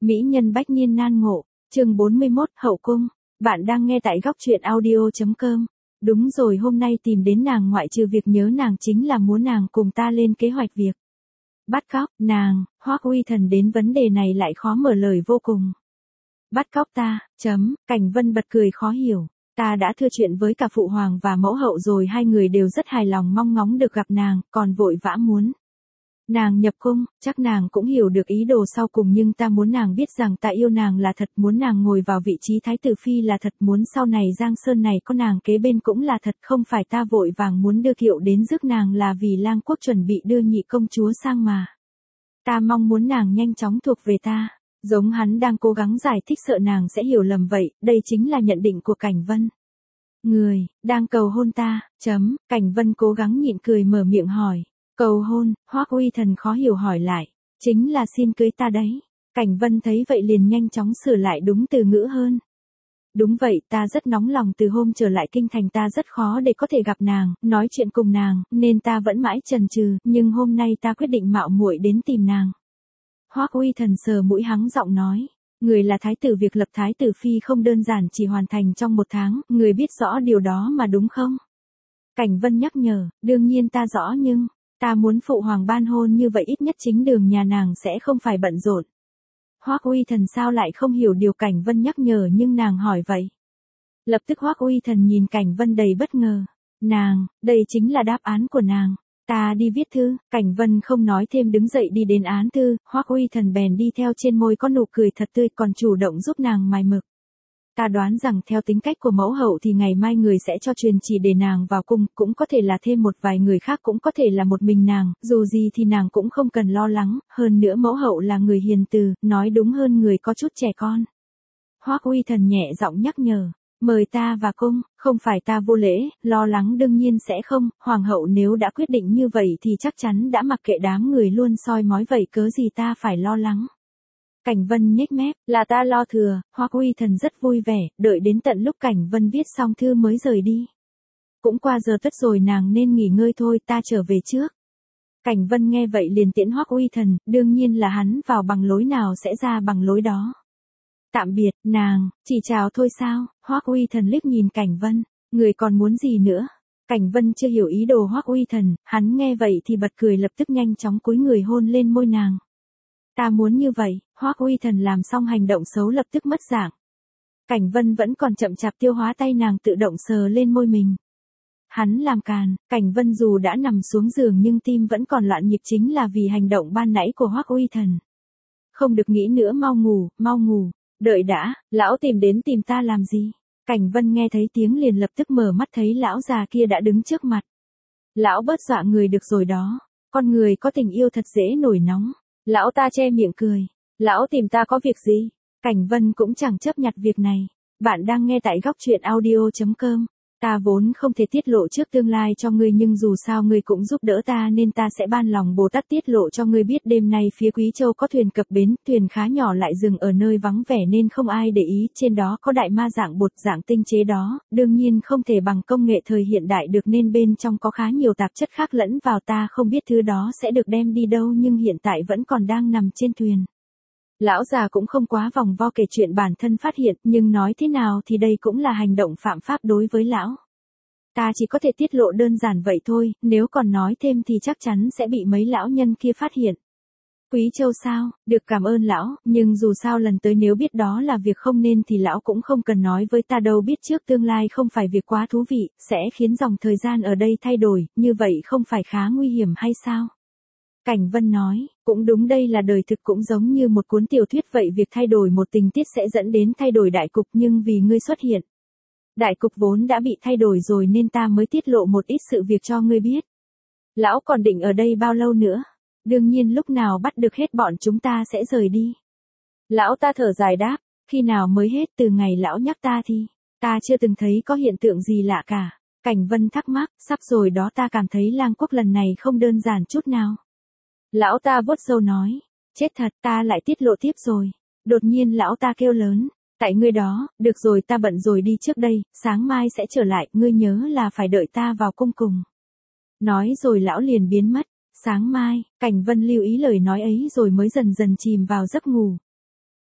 Mỹ nhân bách niên nan ngộ, chương 41, hậu cung. Bạn đang nghe tại góc truyện audio.com. Đúng rồi, hôm nay tìm đến nàng ngoại trừ việc nhớ nàng chính là muốn nàng cùng ta lên kế hoạch việc bắt cóc nàng. Hoắc Uy Thần đến vấn đề này lại khó mở lời vô cùng. Bắt cóc ta, Cảnh Vân bật cười khó hiểu. Ta đã thưa chuyện với cả phụ hoàng và mẫu hậu rồi, hai người đều rất hài lòng mong ngóng được gặp nàng, còn vội vã muốn nàng nhập cung. Chắc nàng cũng hiểu được ý đồ sau cùng, nhưng ta muốn nàng biết rằng ta yêu nàng là thật, muốn nàng ngồi vào vị trí thái tử phi là thật, muốn sau này Giang Sơn này có nàng kế bên cũng là thật, không phải ta vội vàng muốn đưa kiệu đến rước nàng là vì lang quốc chuẩn bị đưa nhị công chúa sang mà. Ta mong muốn nàng nhanh chóng thuộc về ta. Giống hắn đang cố gắng giải thích sợ nàng sẽ hiểu lầm vậy, đây chính là nhận định của Cảnh Vân. Người, đang cầu hôn ta, Cảnh Vân cố gắng nhịn cười mở miệng hỏi. Cầu hôn, Hoắc Uy Thần khó hiểu hỏi lại. Chính là xin cưới ta đấy. Cảnh Vân thấy vậy liền nhanh chóng sửa lại đúng từ ngữ hơn. Đúng vậy, ta rất nóng lòng, từ hôm trở lại kinh thành ta rất khó để có thể gặp nàng, nói chuyện cùng nàng, nên ta vẫn mãi chần chừ, nhưng hôm nay ta quyết định mạo muội đến tìm nàng. Hoắc Uy Thần sờ mũi hắng giọng nói. Người là thái tử, việc lập thái tử phi không đơn giản chỉ hoàn thành trong 1 tháng, người biết rõ điều đó mà đúng không? Cảnh Vân nhắc nhở, đương nhiên ta rõ, nhưng ta muốn phụ hoàng ban hôn như vậy ít nhất chính đường nhà nàng sẽ không phải bận rộn. Hoắc Uy Thần sao lại không hiểu điều Cảnh Vân nhắc nhở nhưng nàng hỏi vậy. Lập tức Hoắc Uy Thần nhìn Cảnh Vân đầy bất ngờ. Nàng, đây chính là đáp án của nàng. Ta đi viết thư. Cảnh Vân không nói thêm đứng dậy đi đến án thư, Hoắc Uy Thần bèn đi theo, trên môi có nụ cười thật tươi, còn chủ động giúp nàng mài mực. Ta đoán rằng theo tính cách của mẫu hậu thì ngày mai người sẽ cho truyền chỉ để nàng vào cung, cũng có thể là thêm một vài người khác, cũng có thể là một mình nàng, dù gì thì nàng cũng không cần lo lắng, hơn nữa mẫu hậu là người hiền từ, nói đúng hơn người có chút trẻ con. Hoắc Uy Thần nhẹ giọng nhắc nhở. Mời ta vào cung, không phải ta vô lễ, lo lắng đương nhiên sẽ không, hoàng hậu nếu đã quyết định như vậy thì chắc chắn đã mặc kệ đám người luôn soi mói vậy, cớ gì ta phải lo lắng. Cảnh Vân nhếch mép, là ta lo thừa. Hoắc Uy Thần rất vui vẻ, đợi đến tận lúc Cảnh Vân viết xong thư mới rời đi. Cũng qua giờ tất rồi, nàng nên nghỉ ngơi thôi, ta trở về trước. Cảnh Vân nghe vậy liền tiễn Hoắc Uy Thần, đương nhiên là hắn vào bằng lối nào sẽ ra bằng lối đó. Tạm biệt, nàng, chỉ chào thôi sao? Hoắc Uy Thần liếc nhìn Cảnh Vân, người còn muốn gì nữa? Cảnh Vân chưa hiểu ý đồ Hoắc Uy Thần, hắn nghe vậy thì bật cười, lập tức nhanh chóng cúi người hôn lên môi nàng. Ta muốn như vậy. Hoắc Uy Thần làm xong hành động xấu lập tức mất dạng. Cảnh Vân vẫn còn chậm chạp tiêu hóa, tay nàng tự động sờ lên môi mình. Hắn làm càn. Cảnh Vân dù đã nằm xuống giường nhưng tim vẫn còn loạn nhịp, chính là vì hành động ban nãy của Hoắc Uy Thần. Không được nghĩ nữa, mau ngủ, mau ngủ. Đợi đã, lão tìm ta làm gì? Cảnh Vân nghe thấy tiếng liền lập tức mở mắt, thấy lão già kia đã đứng trước mặt. Lão bớt dọa người được rồi đó. Con người có tình yêu thật dễ nổi nóng. Lão ta che miệng cười. Lão tìm ta có việc gì? Cảnh Vân cũng chẳng chấp nhặt việc này. Bạn đang nghe tại góc truyện audio.com. Ta vốn không thể tiết lộ trước tương lai cho ngươi, nhưng dù sao ngươi cũng giúp đỡ ta nên ta sẽ ban lòng Bồ Tát tiết lộ cho ngươi biết. Đêm nay phía Quý Châu có thuyền cập bến, thuyền khá nhỏ lại dừng ở nơi vắng vẻ nên không ai để ý, trên đó có đại ma dạng bột dạng tinh chế đó, đương nhiên không thể bằng công nghệ thời hiện đại được nên bên trong có khá nhiều tạp chất khác lẫn vào, ta không biết thứ đó sẽ được đem đi đâu nhưng hiện tại vẫn còn đang nằm trên thuyền. Lão già cũng không quá vòng vo kể chuyện bản thân phát hiện, nhưng nói thế nào thì đây cũng là hành động phạm pháp đối với lão. Ta chỉ có thể tiết lộ đơn giản vậy thôi, nếu còn nói thêm thì chắc chắn sẽ bị mấy lão nhân kia phát hiện. Quý Châu sao? Được, cảm ơn lão, nhưng dù sao lần tới nếu biết đó là việc không nên thì lão cũng không cần nói với ta đâu, biết trước tương lai không phải việc quá thú vị, sẽ khiến dòng thời gian ở đây thay đổi, như vậy không phải khá nguy hiểm hay sao? Cảnh Vân nói, cũng đúng, đây là đời thực, cũng giống như một cuốn tiểu thuyết vậy, việc thay đổi một tình tiết sẽ dẫn đến thay đổi đại cục, nhưng vì ngươi xuất hiện, đại cục vốn đã bị thay đổi rồi nên ta mới tiết lộ một ít sự việc cho ngươi biết. Lão còn định ở đây bao lâu nữa? Đương nhiên lúc nào bắt được hết bọn chúng ta sẽ rời đi. Lão ta thở dài đáp, khi nào mới hết? Từ ngày lão nhắc ta thì, ta chưa từng thấy có hiện tượng gì lạ cả. Cảnh Vân thắc mắc, sắp rồi đó, ta cảm thấy lang quốc lần này không đơn giản chút nào. Lão ta vuốt râu nói, chết thật, ta lại tiết lộ tiếp rồi. Đột nhiên lão ta kêu lớn, tại ngươi đó, được rồi, ta bận rồi đi trước đây, sáng mai sẽ trở lại, ngươi nhớ là phải đợi ta vào cung cùng. Nói rồi lão liền biến mất. Sáng mai, Cảnh Vân lưu ý lời nói ấy rồi mới dần dần chìm vào giấc ngủ.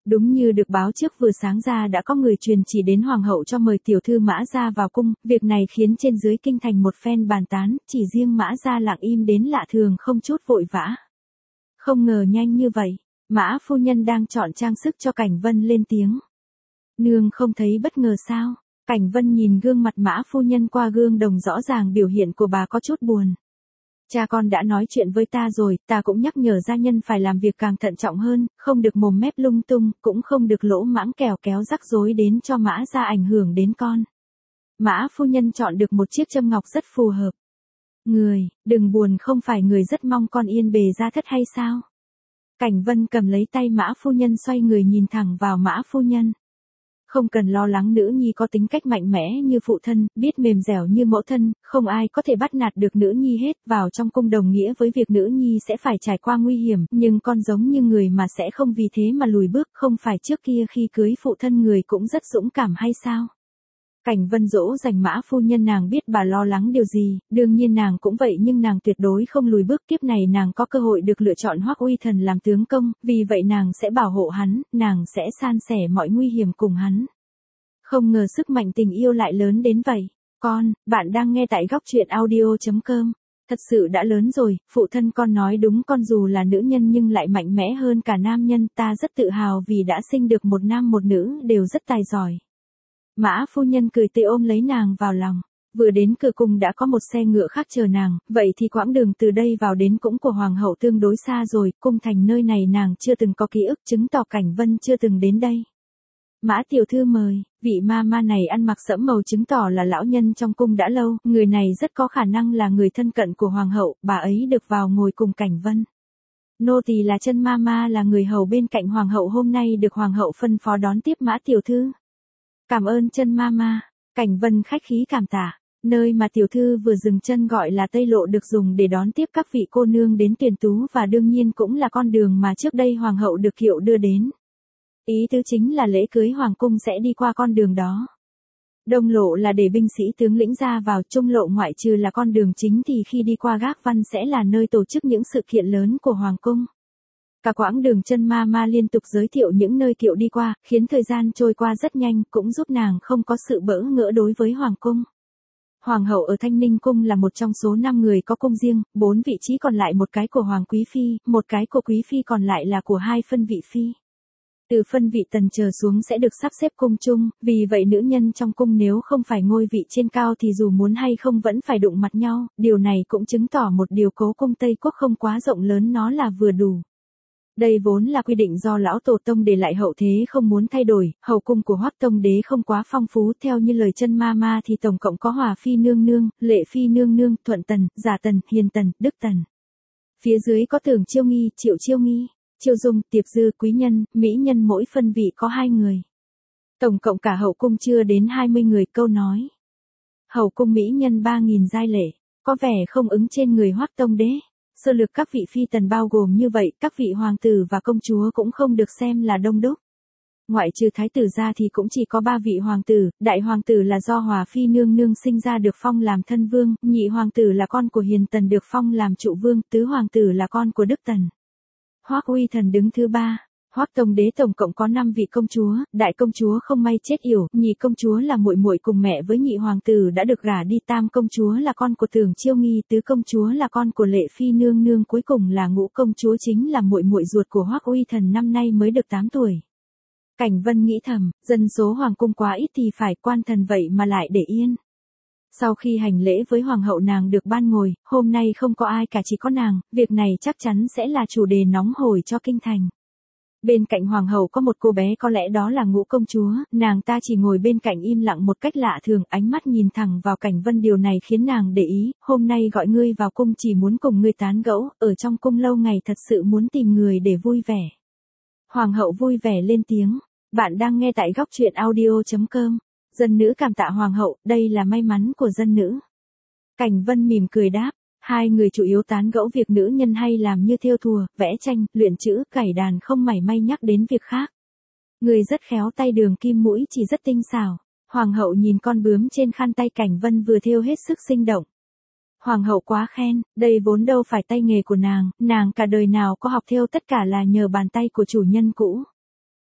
Đúng như được báo trước vừa sáng ra đã có người truyền chỉ đến hoàng hậu cho mời tiểu thư Mã Gia vào cung, việc này khiến trên dưới kinh thành một phen bàn tán, chỉ riêng Mã Gia lặng im đến lạ thường không chút vội vã. Không ngờ nhanh như vậy, Mã phu nhân đang chọn trang sức cho Cảnh Vân lên tiếng. Nương không thấy bất ngờ sao? Cảnh Vân nhìn gương mặt Mã phu nhân qua gương đồng rõ ràng biểu hiện của bà có chút buồn. Cha con đã nói chuyện với ta rồi, ta cũng nhắc nhở gia nhân phải làm việc càng thận trọng hơn, không được mồm mép lung tung, cũng không được lỗ mãng kéo rắc rối đến cho Mã Gia ảnh hưởng đến con. Mã phu nhân chọn được một chiếc châm ngọc rất phù hợp. Người, đừng buồn, không phải người rất mong con yên bề gia thất hay sao? Cảnh Vân cầm lấy tay Mã phu nhân xoay người nhìn thẳng vào Mã phu nhân. Không cần lo lắng, nữ nhi có tính cách mạnh mẽ như phụ thân, biết mềm dẻo như mẫu thân, không ai có thể bắt nạt được nữ nhi hết. Vào trong cung đồng nghĩa với việc nữ nhi sẽ phải trải qua nguy hiểm, nhưng con giống như người mà sẽ không vì thế mà lùi bước, không phải trước kia khi cưới phụ thân người cũng rất dũng cảm hay sao? Cảnh Vân dỗ dành Mã phu nhân, nàng biết bà lo lắng điều gì, đương nhiên nàng cũng vậy, nhưng nàng tuyệt đối không lùi bước. Kiếp này nàng có cơ hội được lựa chọn Hoắc Uy Thần làm tướng công, vì vậy nàng sẽ bảo hộ hắn, nàng sẽ san sẻ mọi nguy hiểm cùng hắn. Không ngờ sức mạnh tình yêu lại lớn đến vậy. Con, bạn đang nghe tại góc truyện audio.com. Thật sự đã lớn rồi, phụ thân con nói đúng, con dù là nữ nhân nhưng lại mạnh mẽ hơn cả nam nhân, ta rất tự hào vì đã sinh được một nam một nữ đều rất tài giỏi. Mã phu nhân cười tươi ôm lấy nàng vào lòng. Vừa đến cửa cung đã có một xe ngựa khác chờ nàng, vậy thì quãng đường từ đây vào đến cũng của hoàng hậu tương đối xa rồi, cung thành nơi này nàng chưa từng có ký ức, chứng tỏ Cảnh Vân chưa từng đến đây. Mã tiểu thư mời, vị ma này ăn mặc sẫm màu chứng tỏ là lão nhân trong cung đã lâu, người này rất có khả năng là người thân cận của hoàng hậu, bà ấy được vào ngồi cùng Cảnh Vân. Nô tỳ là Chân ma là người hầu bên cạnh hoàng hậu, hôm nay được hoàng hậu phân phó đón tiếp Mã tiểu thư. Cảm ơn Chân ma. Cảnh Vân khách khí cảm tạ. Nơi mà tiểu thư vừa dừng chân gọi là Tây Lộ, được dùng để đón tiếp các vị cô nương đến tuyển tú, và đương nhiên cũng là con đường mà trước đây hoàng hậu được kiệu đưa đến. Ý tứ chính là lễ cưới hoàng cung sẽ đi qua con đường đó. Đông lộ là để binh sĩ tướng lĩnh ra vào, trung lộ ngoại trừ là con đường chính thì khi đi qua gác văn sẽ là nơi tổ chức những sự kiện lớn của hoàng cung. Cả quãng đường Chân ma liên tục giới thiệu những nơi kiệu đi qua, khiến thời gian trôi qua rất nhanh, cũng giúp nàng không có sự bỡ ngỡ đối với hoàng cung. Hoàng hậu ở Thanh Ninh cung là một trong số 5 người có cung riêng, 4 vị trí còn lại, một cái của hoàng quý phi, một cái của quý phi, còn lại là của 2 phân vị phi. Từ phân vị tần trở xuống sẽ được sắp xếp cung chung, vì vậy nữ nhân trong cung nếu không phải ngôi vị trên cao thì dù muốn hay không vẫn phải đụng mặt nhau, điều này cũng chứng tỏ một điều, cố cung Tây Quốc không quá rộng lớn, nó là vừa đủ. Đây vốn là quy định do lão tổ tông để lại, hậu thế không muốn thay đổi. Hậu cung của Hoắc Tông đế không quá phong phú, theo như lời Chân ma thì tổng cộng có Hòa phi nương nương, Lệ phi nương nương, Thuận tần, Giả tần, Hiền tần, Đức tần. Phía dưới có Tưởng Chiêu Nghi, Triệu Chiêu Nghi, Chiêu Dung, Tiệp Dư, Quý nhân, Mỹ nhân, mỗi phân vị có 2 người. Tổng cộng cả hậu cung chưa đến 20 người. Câu nói hậu cung mỹ nhân 3.000 giai lệ, có vẻ không ứng trên người Hoắc Tông đế. Sơ lược các vị phi tần bao gồm như vậy, các vị hoàng tử và công chúa cũng không được xem là đông đúc. Ngoại trừ thái tử ra thì cũng chỉ có 3 vị hoàng tử, đại hoàng tử là do Hòa phi nương nương sinh ra được phong làm thân vương, nhị hoàng tử là con của Hiền tần được phong làm trụ vương, tứ hoàng tử là con của Đức tần. Hoắc Uy Thần đứng thứ 3. Hoắc Tông đế tổng cộng có 5 vị công chúa, đại công chúa không may chết yểu, nhị công chúa là muội muội cùng mẹ với nhị hoàng tử đã được gả đi, tam công chúa là con của Tưởng Chiêu Nghi, tứ công chúa là con của Lệ phi nương nương, cuối cùng là ngũ công chúa chính là muội muội ruột của Hoắc Uy Thần, năm nay mới được 8 tuổi. Cảnh Vân nghĩ thầm, dân số hoàng cung quá ít thì phải, quan thần vậy mà lại để yên. Sau khi hành lễ với hoàng hậu nàng được ban ngồi, hôm nay không có ai cả, chỉ có nàng, việc này chắc chắn sẽ là chủ đề nóng hổi cho kinh thành. Bên cạnh hoàng hậu có một cô bé, có lẽ đó là ngũ công chúa, nàng ta chỉ ngồi bên cạnh im lặng một cách lạ thường, ánh mắt nhìn thẳng vào Cảnh Vân, điều này khiến nàng để ý, hôm nay gọi ngươi vào cung chỉ muốn cùng ngươi tán gẫu, ở trong cung lâu ngày thật sự muốn tìm người để vui vẻ. Hoàng hậu vui vẻ lên tiếng, bạn đang nghe tại góc truyện audio.com. Dân nữ cảm tạ hoàng hậu, đây là may mắn của dân nữ. Cảnh Vân mỉm cười đáp, hai người chủ yếu tán gẫu việc nữ nhân hay làm như thêu thùa, vẽ tranh, luyện chữ, cày đàn, không mảy may nhắc đến việc khác. Người rất khéo tay, đường kim mũi chỉ rất tinh xảo. Hoàng hậu nhìn con bướm trên khăn tay Cảnh Vân vừa thêu hết sức sinh động. Hoàng hậu quá khen, đây vốn đâu phải tay nghề của nàng cả đời nào có học thêu, tất cả là nhờ bàn tay của chủ nhân cũ.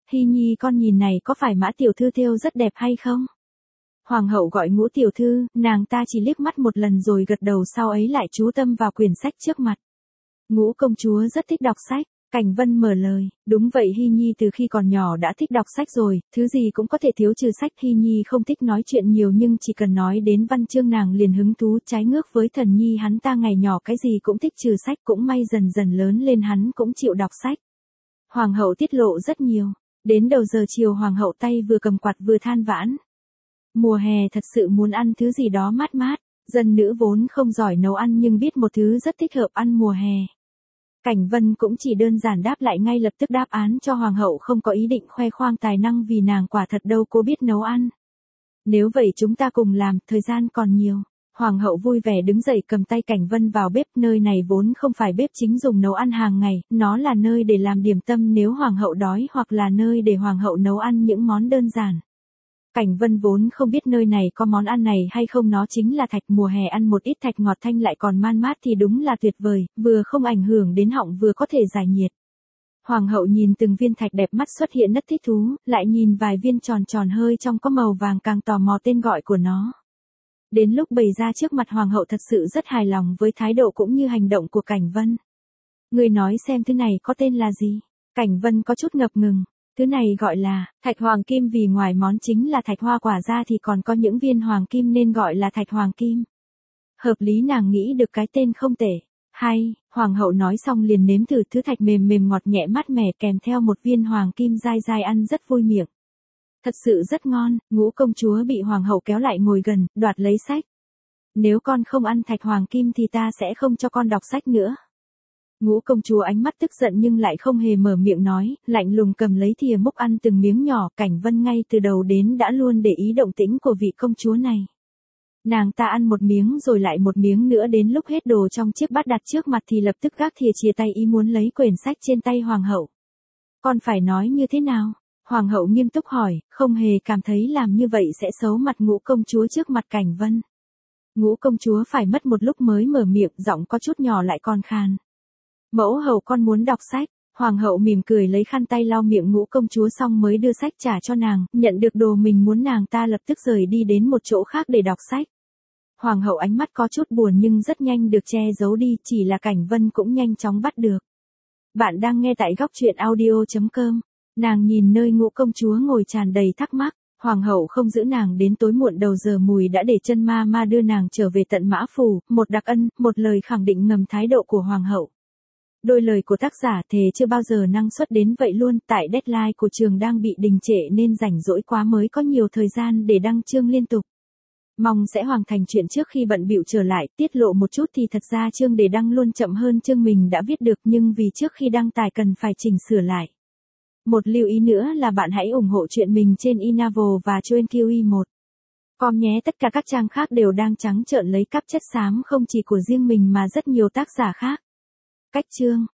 Hy nhi con nhìn này có phải Mã tiểu thư thêu rất đẹp hay không? Hoàng hậu gọi Ngũ tiểu thư, nàng ta chỉ liếc mắt một lần rồi gật đầu, sau ấy lại chú tâm vào quyển sách trước mặt. Ngũ công chúa rất thích đọc sách. Cảnh Vân mở lời, đúng vậy, Hy nhi từ khi còn nhỏ đã thích đọc sách rồi, thứ gì cũng có thể thiếu trừ sách. Hy nhi không thích nói chuyện nhiều nhưng chỉ cần nói đến văn chương nàng liền hứng thú, trái ngược với Thần nhi hắn ta ngày nhỏ cái gì cũng thích trừ sách, cũng may dần dần lớn lên hắn cũng chịu đọc sách. Hoàng hậu tiết lộ rất nhiều, đến đầu giờ chiều hoàng hậu tay vừa cầm quạt vừa than vãn. Mùa hè thật sự muốn ăn thứ gì đó mát mát, dân nữ vốn không giỏi nấu ăn nhưng biết một thứ rất thích hợp ăn mùa hè. Cảnh Vân cũng chỉ đơn giản đáp lại ngay lập tức đáp án cho hoàng hậu, không có ý định khoe khoang tài năng vì nàng quả thật đâu cô biết nấu ăn. Nếu vậy chúng ta cùng làm, thời gian còn nhiều. Hoàng hậu vui vẻ đứng dậy cầm tay Cảnh Vân vào bếp, nơi này vốn không phải bếp chính dùng nấu ăn hàng ngày, nó là nơi để làm điểm tâm nếu hoàng hậu đói hoặc là nơi để hoàng hậu nấu ăn những món đơn giản. Cảnh Vân vốn không biết nơi này có món ăn này hay không, nó chính là thạch, mùa hè ăn một ít thạch ngọt thanh lại còn man mát thì đúng là tuyệt vời, vừa không ảnh hưởng đến họng vừa có thể giải nhiệt. Hoàng hậu nhìn từng viên thạch đẹp mắt xuất hiện rất thích thú, lại nhìn vài viên tròn tròn hơi trong có màu vàng càng tò mò tên gọi của nó. Đến lúc bày ra trước mặt hoàng hậu thật sự rất hài lòng với thái độ cũng như hành động của Cảnh Vân. Người nói xem thứ này có tên là gì? Cảnh Vân có chút ngập ngừng. Thứ này gọi là thạch hoàng kim, vì ngoài món chính là thạch hoa quả ra thì còn có những viên hoàng kim nên gọi là thạch hoàng kim. Hợp lý, nàng nghĩ được cái tên không tệ. Hay, hoàng hậu nói xong liền nếm thử thứ thạch mềm mềm ngọt nhẹ mát mẻ kèm theo một viên hoàng kim dai dai, ăn rất vui miệng. Thật sự rất ngon. Ngũ công chúa bị hoàng hậu kéo lại ngồi gần, đoạt lấy sách. Nếu con không ăn thạch hoàng kim thì ta sẽ không cho con đọc sách nữa. Ngũ công chúa ánh mắt tức giận nhưng lại không hề mở miệng nói, lạnh lùng cầm lấy thìa múc ăn từng miếng nhỏ. Cảnh Vân ngay từ đầu đến đã luôn để ý động tĩnh của vị công chúa này. Nàng ta ăn một miếng rồi lại một miếng nữa, đến lúc hết đồ trong chiếc bát đặt trước mặt thì lập tức gác thìa chia tay, ý muốn lấy quyển sách trên tay hoàng hậu. Con phải nói như thế nào? Hoàng hậu nghiêm túc hỏi, không hề cảm thấy làm như vậy sẽ xấu mặt ngũ công chúa trước mặt Cảnh Vân. Ngũ công chúa phải mất một lúc mới mở miệng, giọng có chút nhỏ lại còn khàn. Mẫu hậu, con muốn đọc sách. Hoàng hậu mỉm cười lấy khăn tay lau miệng ngũ công chúa xong mới đưa sách trả cho nàng, nhận được đồ mình muốn nàng ta lập tức rời đi đến một chỗ khác để đọc sách. Hoàng hậu ánh mắt có chút buồn nhưng rất nhanh được che giấu đi, chỉ là Cảnh Vân cũng nhanh chóng bắt được. Bạn đang nghe tại góc truyện audio.com. Nàng nhìn nơi ngũ công chúa ngồi tràn đầy thắc mắc. Hoàng hậu không giữ nàng đến tối muộn đầu giờ mùi đã để chân ma đưa nàng trở về tận Mã Phủ, một đặc ân, một lời khẳng định ngầm thái độ của hoàng hậu. Đôi lời của tác giả thề chưa bao giờ năng suất đến vậy luôn, tại deadline của trường đang bị đình trệ nên rảnh rỗi quá mới có nhiều thời gian để đăng chương liên tục. Mong sẽ hoàn thành chuyện trước khi bận bịu trở lại, tiết lộ một chút thì thật ra chương để đăng luôn chậm hơn chương mình đã viết được nhưng vì trước khi đăng tải cần phải chỉnh sửa lại. Một lưu ý nữa là bạn hãy ủng hộ chuyện mình trên Inavel và QI1. Com nhé, tất cả các trang khác đều đang trắng trợn lấy cắp chất xám không chỉ của riêng mình mà rất nhiều tác giả khác. Cách chương